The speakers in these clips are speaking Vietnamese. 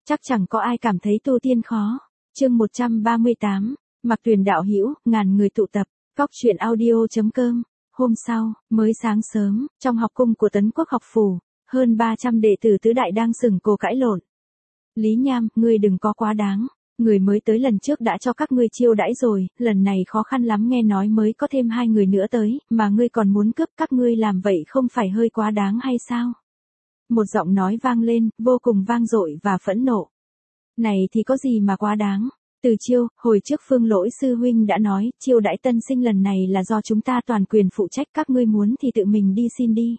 chắc chẳng có ai cảm thấy tu tiên khó. Chương 138, Mặc Tuyền đạo hữu, ngàn người tụ tập, Cóc truyện audio.com. Hôm sau, mới sáng sớm, trong học cung của Tấn Quốc học phủ, hơn 300 đệ tử tứ đại đang sừng cổ cãi lộn. Lý Nham, ngươi đừng có quá đáng. Người mới tới lần trước đã cho các ngươi chiêu đãi rồi, lần này khó khăn lắm nghe nói mới có thêm 2 người nữa tới, mà ngươi còn muốn cướp, các ngươi làm vậy không phải hơi quá đáng hay sao? Một giọng nói vang lên, vô cùng vang dội và phẫn nộ. Này thì có gì mà quá đáng? Từ Chiêu, hồi trước Phương Lỗi sư huynh đã nói, chiêu đãi tân sinh lần này là do chúng ta toàn quyền phụ trách, các ngươi muốn thì tự mình đi xin đi.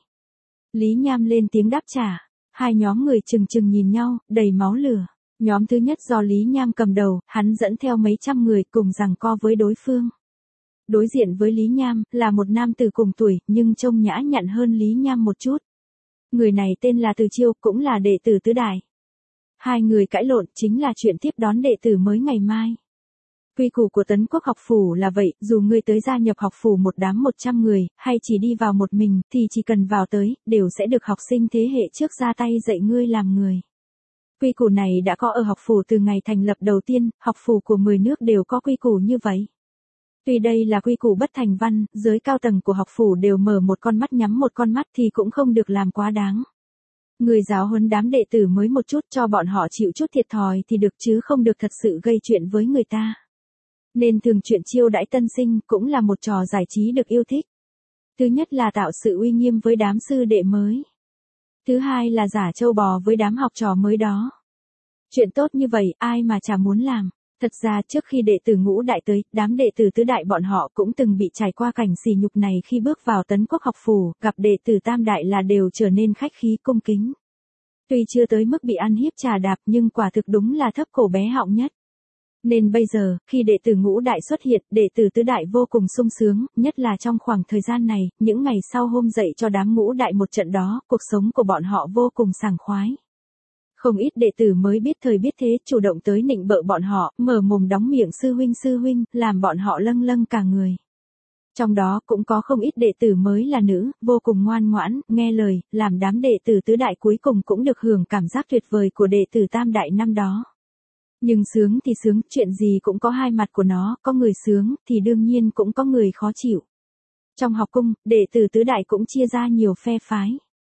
Lý Nham lên tiếng đáp trả. Hai nhóm người chừng chừng nhìn nhau, đầy máu lửa. Nhóm thứ nhất do Lý Nham cầm đầu, hắn dẫn theo mấy trăm người cùng giằng co với đối phương. Đối diện với Lý Nham, là một nam tử cùng tuổi, nhưng trông nhã nhặn hơn Lý Nham một chút. Người này tên là Từ Chiêu, cũng là đệ tử tứ đại. Hai người cãi lộn chính là chuyện tiếp đón đệ tử mới ngày mai. Quy củ của Tấn Quốc học phủ là vậy, dù ngươi tới gia nhập học phủ một đám 100 người, hay chỉ đi vào một mình, thì chỉ cần vào tới, đều sẽ được học sinh thế hệ trước ra tay dạy ngươi làm người. Quy củ này đã có ở học phủ từ ngày thành lập đầu tiên, học phủ của 10 nước đều có quy củ như vậy. Tuy đây là quy củ bất thành văn, giới cao tầng của học phủ đều mở một con mắt nhắm một con mắt thì cũng không được làm quá đáng. Người giáo huấn đám đệ tử mới một chút cho bọn họ chịu chút thiệt thòi thì được chứ không được thật sự gây chuyện với người ta. Nên thường chuyện chiêu đãi tân sinh cũng là một trò giải trí được yêu thích. Thứ nhất là tạo sự uy nghiêm với đám sư đệ mới. Thứ hai là giả trâu bò với đám học trò mới đó. Chuyện tốt như vậy ai mà chả muốn làm. Thật ra trước khi đệ tử ngũ đại tới, đám đệ tử tứ đại bọn họ cũng từng bị trải qua cảnh sỉ nhục này khi bước vào Tấn Quốc học phủ, gặp đệ tử tam đại là đều trở nên khách khí cung kính. Tuy chưa tới mức bị ăn hiếp trà đạp nhưng quả thực đúng là thấp cổ bé họng nhất. Nên bây giờ, khi đệ tử ngũ đại xuất hiện, đệ tử tứ đại vô cùng sung sướng, nhất là trong khoảng thời gian này, những ngày sau hôm dậy cho đám ngũ đại một trận đó, cuộc sống của bọn họ vô cùng sảng khoái. Không ít đệ tử mới biết thời biết thế, chủ động tới nịnh bợ bọn họ, mở mồm đóng miệng sư huynh, làm bọn họ lâng lâng cả người. Trong đó cũng có không ít đệ tử mới là nữ, vô cùng ngoan ngoãn, nghe lời, làm đám đệ tử tứ đại cuối cùng cũng được hưởng cảm giác tuyệt vời của đệ tử tam đại năm đó. Nhưng sướng thì sướng, chuyện gì cũng có hai mặt của nó, có người sướng thì đương nhiên cũng có người khó chịu. Trong học cung, đệ tử tứ đại cũng chia ra nhiều phe phái.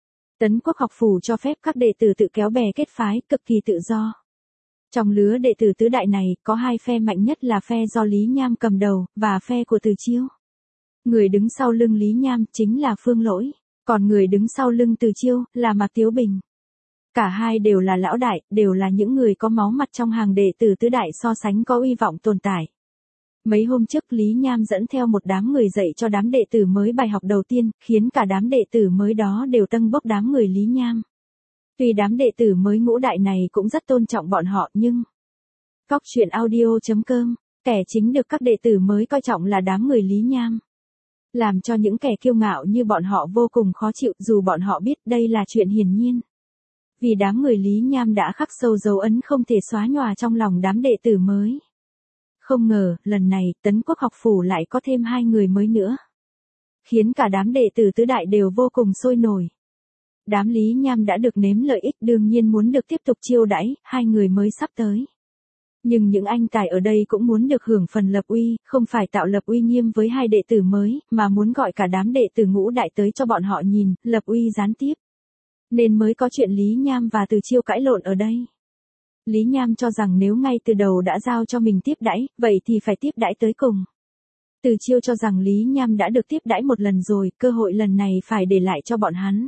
Tấn Quốc học phủ cho phép các đệ tử tự kéo bè kết phái, cực kỳ tự do. Trong lứa đệ tử tứ đại này, có hai phe mạnh nhất là phe do Lý Nham cầm đầu, và phe của Từ Chiêu. Người đứng sau lưng Lý Nham chính là Phương Lỗi, còn người đứng sau lưng Từ Chiêu là Mạc Tiếu Bình. Cả hai đều là lão đại, đều là những người có máu mặt trong hàng đệ tử tứ đại so sánh có uy vọng tồn tại. Mấy hôm trước Lý Nham dẫn theo một đám người dạy cho đám đệ tử mới bài học đầu tiên, khiến cả đám đệ tử mới đó đều tâng bốc đám người Lý Nham. Tuy đám đệ tử mới ngũ đại này cũng rất tôn trọng bọn họ nhưng... Cóc truyện audio.com, kẻ chính được các đệ tử mới coi trọng là đám người Lý Nham. Làm cho những kẻ kiêu ngạo như bọn họ vô cùng khó chịu dù bọn họ biết đây là chuyện hiển nhiên. Vì đám người Lý Nham đã khắc sâu dấu ấn không thể xóa nhòa trong lòng đám đệ tử mới. Không ngờ, lần này, Tấn Quốc học phủ lại có thêm 2 người mới nữa. Khiến cả đám đệ tử tứ đại đều vô cùng sôi nổi. Đám Lý Nham đã được nếm lợi ích đương nhiên muốn được tiếp tục chiêu đãi, 2 người mới sắp tới. Nhưng những anh tài ở đây cũng muốn được hưởng phần lập uy, không phải tạo lập uy nghiêm với 2 đệ tử mới, mà muốn gọi cả đám đệ tử ngũ đại tới cho bọn họ nhìn, lập uy gián tiếp. Nên mới có chuyện Lý Nham và Từ Chiêu cãi lộn ở đây. Lý Nham cho rằng nếu ngay từ đầu đã giao cho mình tiếp đãi, vậy thì phải tiếp đãi tới cùng. Từ Chiêu cho rằng Lý Nham đã được tiếp đãi một lần rồi, cơ hội lần này phải để lại cho bọn hắn.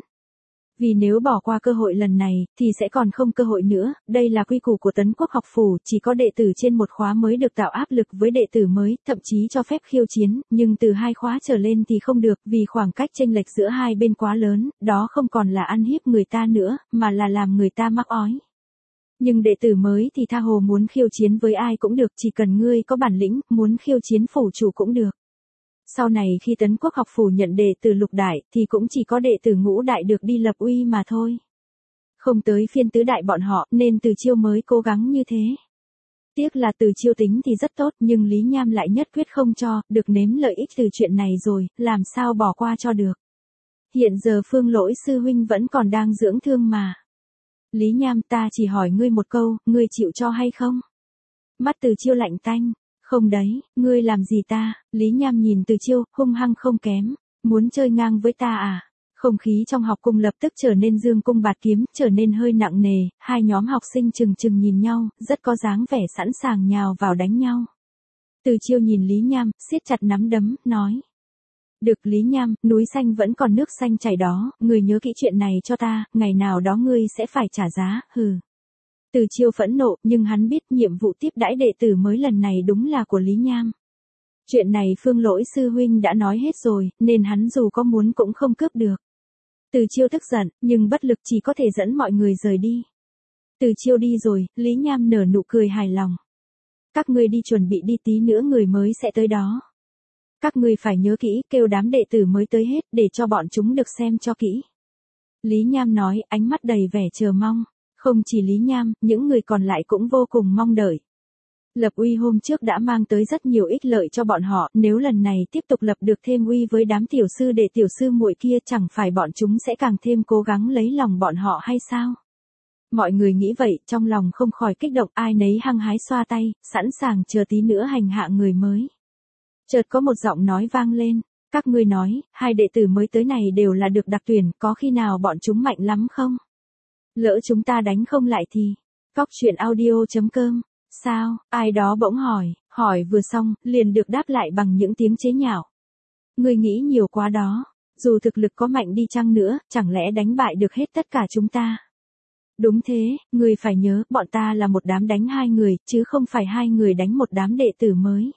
Vì nếu bỏ qua cơ hội lần này, thì sẽ còn không cơ hội nữa, đây là quy củ của Tấn Quốc học phủ, chỉ có đệ tử trên một khóa mới được tạo áp lực với đệ tử mới, thậm chí cho phép khiêu chiến, nhưng từ 2 khóa trở lên thì không được, vì khoảng cách chênh lệch giữa hai bên quá lớn, đó không còn là ăn hiếp người ta nữa, mà là làm người ta mắc ói. Nhưng đệ tử mới thì tha hồ muốn khiêu chiến với ai cũng được, chỉ cần ngươi có bản lĩnh, muốn khiêu chiến phủ chủ cũng được. Sau này khi Tấn Quốc học phủ nhận đệ tử lục đại, thì cũng chỉ có đệ tử ngũ đại được đi lập uy mà thôi. Không tới phiên tứ đại bọn họ, nên Từ Chiêu mới cố gắng như thế. Tiếc là Từ Chiêu tính thì rất tốt, nhưng Lý Nham lại nhất quyết không cho, được nếm lợi ích từ chuyện này rồi, làm sao bỏ qua cho được. Hiện giờ Phương Lỗi sư huynh vẫn còn đang dưỡng thương mà. Lý Nham, ta chỉ hỏi ngươi một câu, ngươi chịu cho hay không? Mắt Từ Chiêu lạnh tanh. Không đấy, ngươi làm gì ta? Lý Nham nhìn Từ Chiêu, hung hăng không kém. Muốn chơi ngang với ta à? Không khí trong học cung lập tức trở nên dương cung bạt kiếm, trở nên hơi nặng nề, hai nhóm học sinh chừng chừng nhìn nhau, rất có dáng vẻ sẵn sàng nhào vào đánh nhau. Từ Chiêu nhìn Lý Nham, siết chặt nắm đấm, nói. Được Lý Nham, núi xanh vẫn còn nước xanh chảy đó, ngươi nhớ kỹ chuyện này cho ta, ngày nào đó ngươi sẽ phải trả giá, hừ. Từ Chiêu phẫn nộ, nhưng hắn biết nhiệm vụ tiếp đãi đệ tử mới lần này đúng là của Lý Nham. Chuyện này Phương Lỗi sư huynh đã nói hết rồi, nên hắn dù có muốn cũng không cướp được. Từ Chiêu tức giận, nhưng bất lực chỉ có thể dẫn mọi người rời đi. Từ Chiêu đi rồi, Lý Nham nở nụ cười hài lòng. Các ngươi đi chuẩn bị đi, tí nữa người mới sẽ tới đó. Các ngươi phải nhớ kỹ, kêu đám đệ tử mới tới hết, để cho bọn chúng được xem cho kỹ. Lý Nham nói, ánh mắt đầy vẻ chờ mong. Không chỉ Lý Nham, những người còn lại cũng vô cùng mong đợi. Lập uy hôm trước đã mang tới rất nhiều ích lợi cho bọn họ, nếu lần này tiếp tục lập được thêm uy với đám tiểu sư đệ tiểu sư muội kia, chẳng phải bọn chúng sẽ càng thêm cố gắng lấy lòng bọn họ hay sao? Mọi người nghĩ vậy, trong lòng không khỏi kích động, ai nấy hăng hái xoa tay, sẵn sàng chờ tí nữa hành hạ người mới. Chợt có một giọng nói vang lên, các ngươi nói, hai đệ tử mới tới này đều là được đặc tuyển, có khi nào bọn chúng mạnh lắm không? Lỡ chúng ta đánh không lại thì. Cóc truyện audio.com. Sao? Ai đó bỗng hỏi vừa xong, liền được đáp lại bằng những tiếng chế nhạo. Ngươi nghĩ nhiều quá đó, dù thực lực có mạnh đi chăng nữa, chẳng lẽ đánh bại được hết tất cả chúng ta? Đúng thế, ngươi phải nhớ, bọn ta là một đám đánh hai người, chứ không phải hai người đánh một đám đệ tử mới.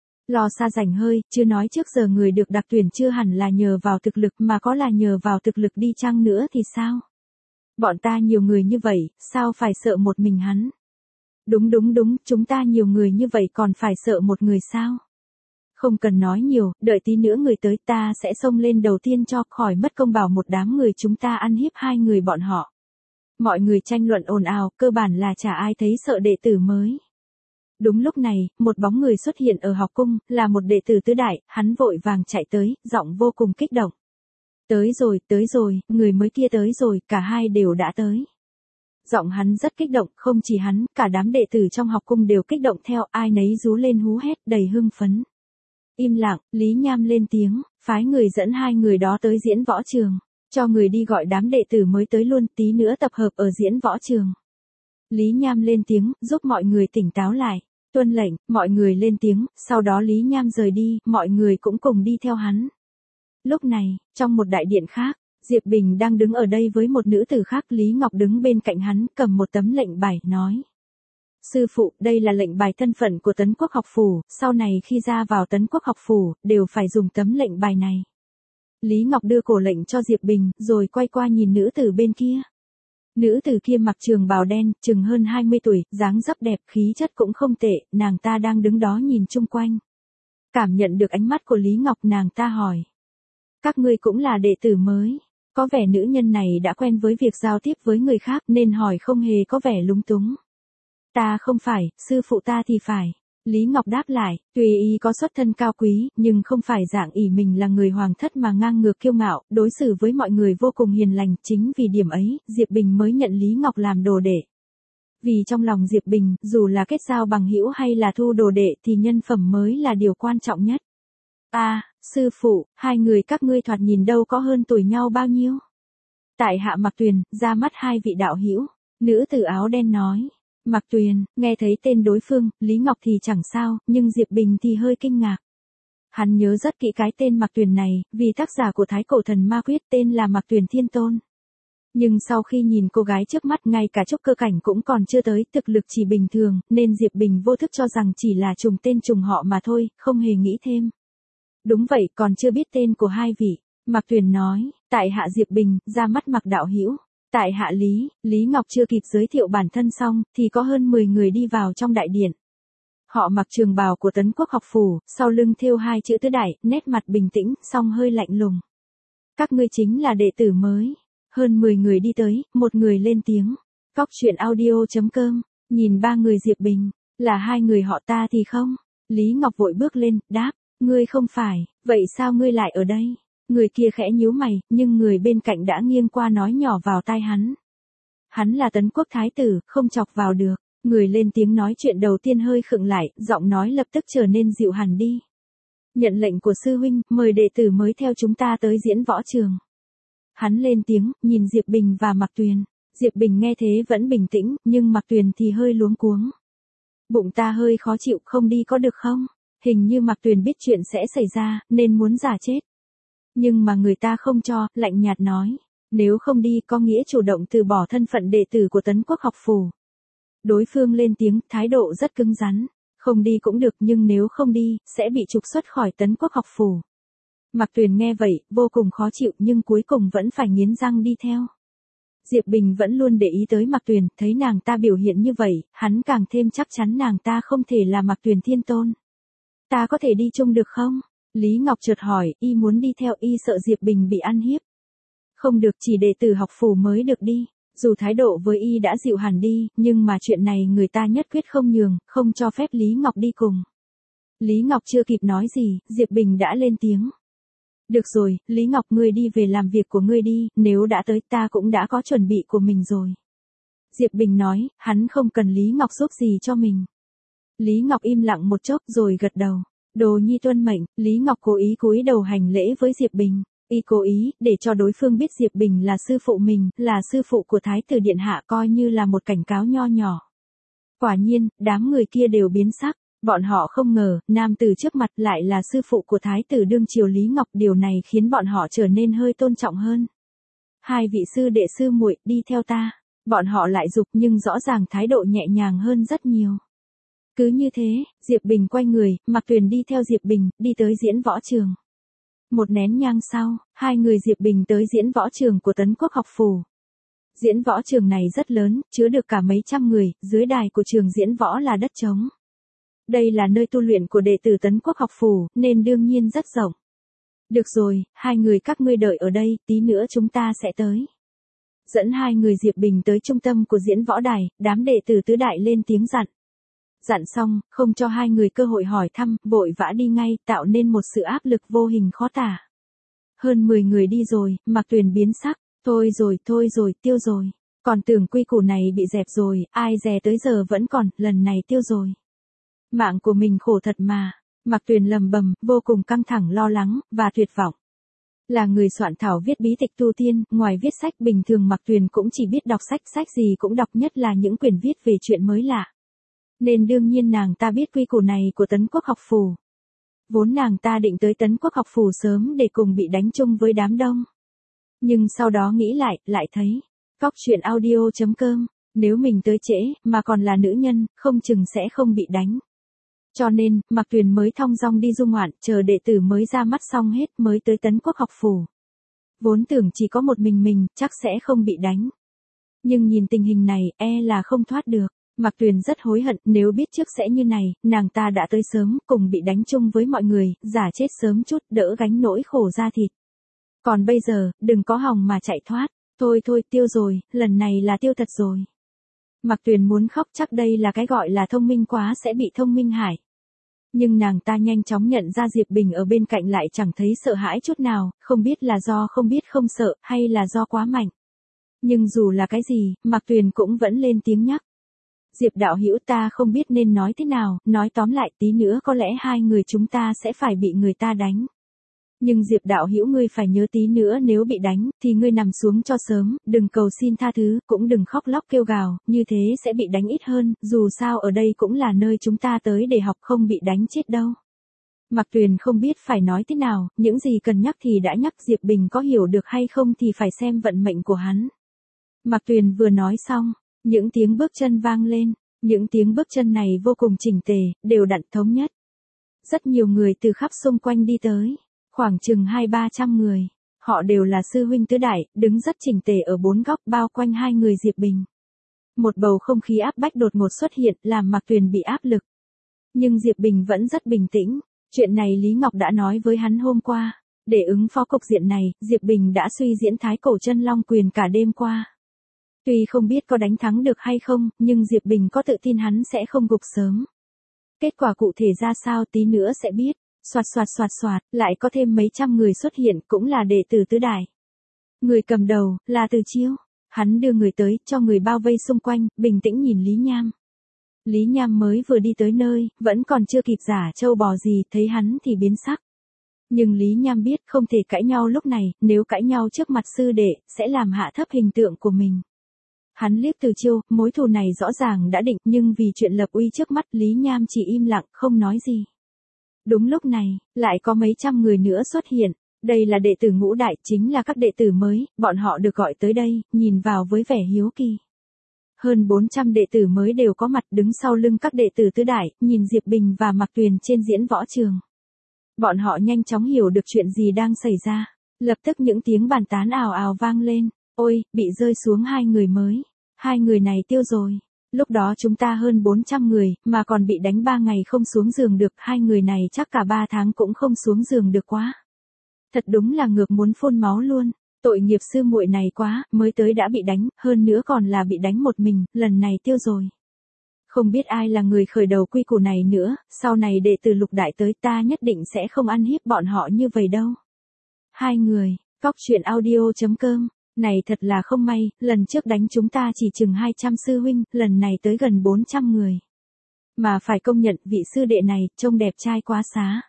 Lo xa rảnh hơi, chưa nói trước giờ người được đặc tuyển chưa hẳn là nhờ vào thực lực, mà có là nhờ vào thực lực đi chăng nữa thì sao? Bọn ta nhiều người như vậy, sao phải sợ một mình hắn? Đúng, chúng ta nhiều người như vậy còn phải sợ một người sao? Không cần nói nhiều, đợi tí nữa người tới ta sẽ xông lên đầu tiên cho khỏi mất công bảo một đám người chúng ta ăn hiếp hai người bọn họ. Mọi người tranh luận ồn ào, cơ bản là chả ai thấy sợ đệ tử mới. Đúng lúc này, một bóng người xuất hiện ở học cung, là một đệ tử tứ đại, hắn vội vàng chạy tới, giọng vô cùng kích động. Tới rồi, người mới kia tới rồi, cả hai đều đã tới. Giọng hắn rất kích động, không chỉ hắn, cả đám đệ tử trong học cung đều kích động theo, ai nấy rú lên hú hét, đầy hưng phấn. Im lặng, Lý Nham lên tiếng, phái người dẫn hai người đó tới diễn võ trường. Cho người đi gọi đám đệ tử mới tới luôn, tí nữa tập hợp ở diễn võ trường. Lý Nham lên tiếng, giúp mọi người tỉnh táo lại. Tuân lệnh, mọi người lên tiếng, sau đó Lý Nham rời đi, mọi người cũng cùng đi theo hắn. Lúc này, trong một đại điện khác, Diệp Bình đang đứng ở đây với một nữ tử khác, Lý Ngọc đứng bên cạnh hắn, cầm một tấm lệnh bài, nói. Sư phụ, đây là lệnh bài thân phận của Tấn Quốc học phủ, sau này khi ra vào Tấn Quốc học phủ, đều phải dùng tấm lệnh bài này. Lý Ngọc đưa cổ lệnh cho Diệp Bình, rồi quay qua nhìn nữ tử bên kia. Nữ tử kia mặc trường bào đen, chừng hơn 20 tuổi, dáng dấp đẹp, khí chất cũng không tệ, nàng ta đang đứng đó nhìn chung quanh. Cảm nhận được ánh mắt của Lý Ngọc, nàng ta hỏi. Các ngươi cũng là đệ tử mới. Có vẻ nữ nhân này đã quen với việc giao tiếp với người khác nên hỏi không hề có vẻ lúng túng. Ta không phải, sư phụ ta thì phải. Lý Ngọc đáp lại, tuy y có xuất thân cao quý, nhưng không phải dạng ỷ mình là người hoàng thất mà ngang ngược kiêu ngạo, đối xử với mọi người vô cùng hiền lành, chính vì điểm ấy, Diệp Bình mới nhận Lý Ngọc làm đồ đệ. Vì trong lòng Diệp Bình, dù là kết giao bằng hữu hay là thu đồ đệ thì nhân phẩm mới là điều quan trọng nhất. Sư phụ, hai người các ngươi thoạt nhìn đâu có hơn tuổi nhau bao nhiêu. Tại hạ Mạc Tuyền, ra mắt hai vị đạo hữu. Nữ tử áo đen nói. Mạc Tuyền, nghe thấy tên đối phương, Lý Ngọc thì chẳng sao, nhưng Diệp Bình thì hơi kinh ngạc. Hắn nhớ rất kỹ cái tên Mạc Tuyền này, vì tác giả của Thái Cổ Thần Ma Quyết tên là Mạc Tuyền Thiên Tôn. Nhưng sau khi nhìn cô gái trước mắt, ngay cả trúc cơ cảnh cũng còn chưa tới, thực lực chỉ bình thường, nên Diệp Bình vô thức cho rằng chỉ là trùng tên trùng họ mà thôi, không hề nghĩ thêm. Đúng vậy, còn chưa biết tên của hai vị. Mạc Tuyền nói, tại hạ Diệp Bình, ra mắt Mạc đạo hữu. Tại hạ Lý Ngọc chưa kịp giới thiệu bản thân xong, thì có hơn 10 người đi vào trong đại điện. Họ mặc trường bào của Tấn Quốc học phủ, sau lưng thêu hai chữ tứ đại, nét mặt bình tĩnh, song hơi lạnh lùng. Các ngươi chính là đệ tử mới. Hơn 10 người đi tới, một người lên tiếng. Cóc truyện audio.com, nhìn ba người Diệp Bình, là hai người họ ta thì không? Lý Ngọc vội bước lên, đáp, ngươi không phải, vậy sao ngươi lại ở đây? Người kia khẽ nhíu mày, nhưng người bên cạnh đã nghiêng qua nói nhỏ vào tai hắn. Hắn là Tấn Quốc thái tử, không chọc vào được. Người lên tiếng nói chuyện đầu tiên hơi khựng lại, giọng nói lập tức trở nên dịu hẳn đi. Nhận lệnh của sư huynh, mời đệ tử mới theo chúng ta tới diễn võ trường. Hắn lên tiếng, nhìn Diệp Bình và Mạc Tuyền. Diệp Bình nghe thế vẫn bình tĩnh, nhưng Mạc Tuyền thì hơi luống cuống. Bụng ta hơi khó chịu, không đi có được không? Hình như Mạc Tuyền biết chuyện sẽ xảy ra, nên muốn giả chết. Nhưng mà người ta không cho, lạnh nhạt nói. Nếu không đi có nghĩa chủ động từ bỏ thân phận đệ tử của Tấn Quốc học phủ. Đối phương lên tiếng, thái độ rất cứng rắn. Không đi cũng được nhưng nếu không đi, sẽ bị trục xuất khỏi Tấn Quốc học phủ. Mạc Tuyền nghe vậy, vô cùng khó chịu nhưng cuối cùng vẫn phải nghiến răng đi theo. Diệp Bình vẫn luôn để ý tới Mạc Tuyền, thấy nàng ta biểu hiện như vậy, hắn càng thêm chắc chắn nàng ta không thể là Mạc Tuyền thiên tôn. Ta có thể đi chung được không? Lý Ngọc chợt hỏi, y muốn đi theo y sợ Diệp Bình bị ăn hiếp. Không được, chỉ đệ tử học phủ mới được đi. Dù thái độ với y đã dịu hẳn đi, nhưng mà chuyện này người ta nhất quyết không nhường, không cho phép Lý Ngọc đi cùng. Lý Ngọc chưa kịp nói gì, Diệp Bình đã lên tiếng. Được rồi, Lý Ngọc ngươi đi về làm việc của ngươi đi, nếu đã tới ta cũng đã có chuẩn bị của mình rồi. Diệp Bình nói, hắn không cần Lý Ngọc giúp gì cho mình. Lý Ngọc im lặng một chốc rồi gật đầu. Đồ nhi tuân mệnh, Lý Ngọc cố ý cúi đầu hành lễ với Diệp Bình. Y cố ý, để cho đối phương biết Diệp Bình là sư phụ mình, là sư phụ của Thái tử Điện Hạ coi như là một cảnh cáo nho nhỏ. Quả nhiên, đám người kia đều biến sắc. Bọn họ không ngờ, nam tử trước mặt lại là sư phụ của Thái tử đương triều Lý Ngọc, điều này khiến bọn họ trở nên hơi tôn trọng hơn. Hai vị sư đệ sư muội đi theo ta. Bọn họ lại giục nhưng rõ ràng thái độ nhẹ nhàng hơn rất nhiều. Cứ như thế, Diệp Bình quay người, Mạc Tuyền đi theo Diệp Bình, đi tới diễn võ trường. Một nén nhang sau, hai người Diệp Bình tới diễn võ trường của Tấn Quốc học phủ. Diễn võ trường này rất lớn, chứa được cả mấy trăm người, dưới đài của trường diễn võ là đất trống. Đây là nơi tu luyện của đệ tử Tấn Quốc học phủ, nên đương nhiên rất rộng. Được rồi, hai người các ngươi đợi ở đây, tí nữa chúng ta sẽ tới. Dẫn hai người Diệp Bình tới trung tâm của diễn võ đài, đám đệ tử tứ đại lên tiếng dặn. Dặn xong, không cho hai người cơ hội hỏi thăm, vội vã đi ngay, tạo nên một sự áp lực vô hình khó tả. Hơn 10 người đi rồi, Mạc Tuyền biến sắc, thôi rồi, tiêu rồi. Còn tưởng quy củ này bị dẹp rồi, ai dè tới giờ vẫn còn, lần này tiêu rồi. Mạng của mình khổ thật mà. Mạc Tuyền lầm bầm, vô cùng căng thẳng lo lắng, và tuyệt vọng. Là người soạn thảo viết bí tịch tu tiên, ngoài viết sách bình thường Mạc Tuyền cũng chỉ biết đọc sách gì cũng đọc, nhất là những quyển viết về chuyện mới lạ. Nên đương nhiên nàng ta biết quy củ này của Tấn Quốc học phủ. Vốn nàng ta định tới Tấn Quốc học phủ sớm để cùng bị đánh chung với đám đông. Nhưng sau đó nghĩ lại thấy. Cóc truyện audio.com, nếu mình tới trễ, mà còn là nữ nhân, không chừng sẽ không bị đánh. Cho nên, Mạc Tuyền mới thong dong đi du ngoạn, chờ đệ tử mới ra mắt xong hết mới tới Tấn Quốc học phủ. Vốn tưởng chỉ có một mình, chắc sẽ không bị đánh. Nhưng nhìn tình hình này, là không thoát được. Mạc Tuyền rất hối hận, nếu biết trước sẽ như này, nàng ta đã tới sớm, cùng bị đánh chung với mọi người, giả chết sớm chút, đỡ gánh nỗi khổ da thịt. Còn bây giờ, đừng có hòng mà chạy thoát. Thôi, tiêu rồi, lần này là tiêu thật rồi. Mạc Tuyền muốn khóc, chắc đây là cái gọi là thông minh quá sẽ bị thông minh hại. Nhưng nàng ta nhanh chóng nhận ra Diệp Bình ở bên cạnh lại chẳng thấy sợ hãi chút nào, không biết là do không biết không sợ, hay là do quá mạnh. Nhưng dù là cái gì, Mạc Tuyền cũng vẫn lên tiếng nhắc. Diệp đạo hữu, ta không biết nên nói thế nào, nói tóm lại tí nữa có lẽ hai người chúng ta sẽ phải bị người ta đánh. Nhưng Diệp đạo hữu ngươi phải nhớ tí nữa nếu bị đánh, thì ngươi nằm xuống cho sớm, đừng cầu xin tha thứ, cũng đừng khóc lóc kêu gào, như thế sẽ bị đánh ít hơn, dù sao ở đây cũng là nơi chúng ta tới để học, không bị đánh chết đâu. Mạc Tuyền không biết phải nói thế nào, những gì cần nhắc thì đã nhắc, Diệp Bình có hiểu được hay không thì phải xem vận mệnh của hắn. Mạc Tuyền vừa nói xong, những tiếng bước chân vang lên, những tiếng bước chân này vô cùng chỉnh tề, đều đặn thống nhất. Rất nhiều người từ khắp xung quanh đi tới. Khoảng chừng 200-300 người, họ đều là sư huynh tứ đại, đứng rất chỉnh tề ở bốn góc bao quanh hai người Diệp Bình. Một bầu không khí áp bách đột ngột xuất hiện, làm Mạc Tuyền bị áp lực. Nhưng Diệp Bình vẫn rất bình tĩnh, chuyện này Lý Ngọc đã nói với hắn hôm qua. Để ứng phó cục diện này, Diệp Bình đã suy diễn Thái Cổ Chân Long Quyền cả đêm qua. Tuy không biết có đánh thắng được hay không, nhưng Diệp Bình có tự tin hắn sẽ không gục sớm. Kết quả cụ thể ra sao tí nữa sẽ biết. Soạt, lại có thêm mấy trăm người xuất hiện, cũng là đệ tử tứ đại. Người cầm đầu, là Từ Chiêu. Hắn đưa người tới, cho người bao vây xung quanh, bình tĩnh nhìn Lý Nham. Lý Nham mới vừa đi tới nơi, vẫn còn chưa kịp giả trâu bò gì, thấy hắn thì biến sắc. Nhưng Lý Nham biết không thể cãi nhau lúc này, nếu cãi nhau trước mặt sư đệ, sẽ làm hạ thấp hình tượng của mình. Hắn liếc Từ Chiêu, mối thù này rõ ràng đã định, nhưng vì chuyện lập uy trước mắt, Lý Nham chỉ im lặng, không nói gì. Đúng lúc này, lại có mấy trăm người nữa xuất hiện. Đây là đệ tử ngũ đại, chính là các đệ tử mới, bọn họ được gọi tới đây, nhìn vào với vẻ hiếu kỳ. Hơn 400 đệ tử mới đều có mặt đứng sau lưng các đệ tử tứ đại, nhìn Diệp Bình và Mạc Tuyền trên diễn võ trường. Bọn họ nhanh chóng hiểu được chuyện gì đang xảy ra. Lập tức những tiếng bàn tán ào ào vang lên. Ôi, bị rơi xuống 2 người mới. 2 người này tiêu rồi. Lúc đó chúng ta hơn 400 người, mà còn bị đánh 3 ngày không xuống giường được. 2 người này chắc cả 3 tháng cũng không xuống giường được quá. Thật đúng là ngược muốn phun máu luôn. Tội nghiệp sư muội này quá, mới tới đã bị đánh, hơn nữa còn là bị đánh một mình, lần này tiêu rồi. Không biết ai là người khởi đầu quy củ này nữa, sau này đệ tử Lục đại tới ta nhất định sẽ không ăn hiếp bọn họ như vậy đâu. 2 người, Cóc.audio.com, này thật là không may, lần trước đánh chúng ta chỉ chừng 200 sư huynh, lần này tới gần 400 người. Mà phải công nhận vị sư đệ này, trông đẹp trai quá xá.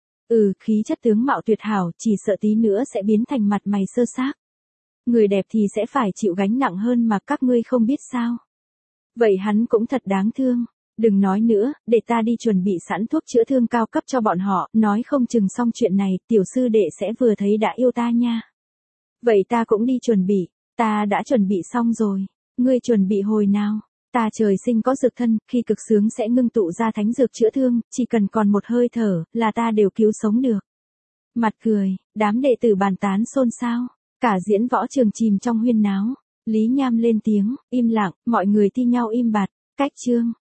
Khí chất tướng mạo tuyệt hảo, chỉ sợ tí nữa sẽ biến thành mặt mày sơ xác. Người đẹp thì sẽ phải chịu gánh nặng hơn mà các ngươi không biết sao. Vậy hắn cũng thật đáng thương. Đừng nói nữa, để ta đi chuẩn bị sẵn thuốc chữa thương cao cấp cho bọn họ, nói không chừng xong chuyện này, tiểu sư đệ sẽ vừa thấy đã yêu ta nha. Vậy ta cũng đi chuẩn bị, ta đã chuẩn bị xong rồi. Ngươi chuẩn bị hồi nào? Ta trời sinh có dược thân, khi cực sướng sẽ ngưng tụ ra thánh dược chữa thương, chỉ cần còn một hơi thở, là ta đều cứu sống được. Mặt cười, đám đệ tử bàn tán xôn xao, cả diễn võ trường chìm trong huyên náo. Lý Nham lên tiếng, im lặng, mọi người thi nhau im bặt, cách chương.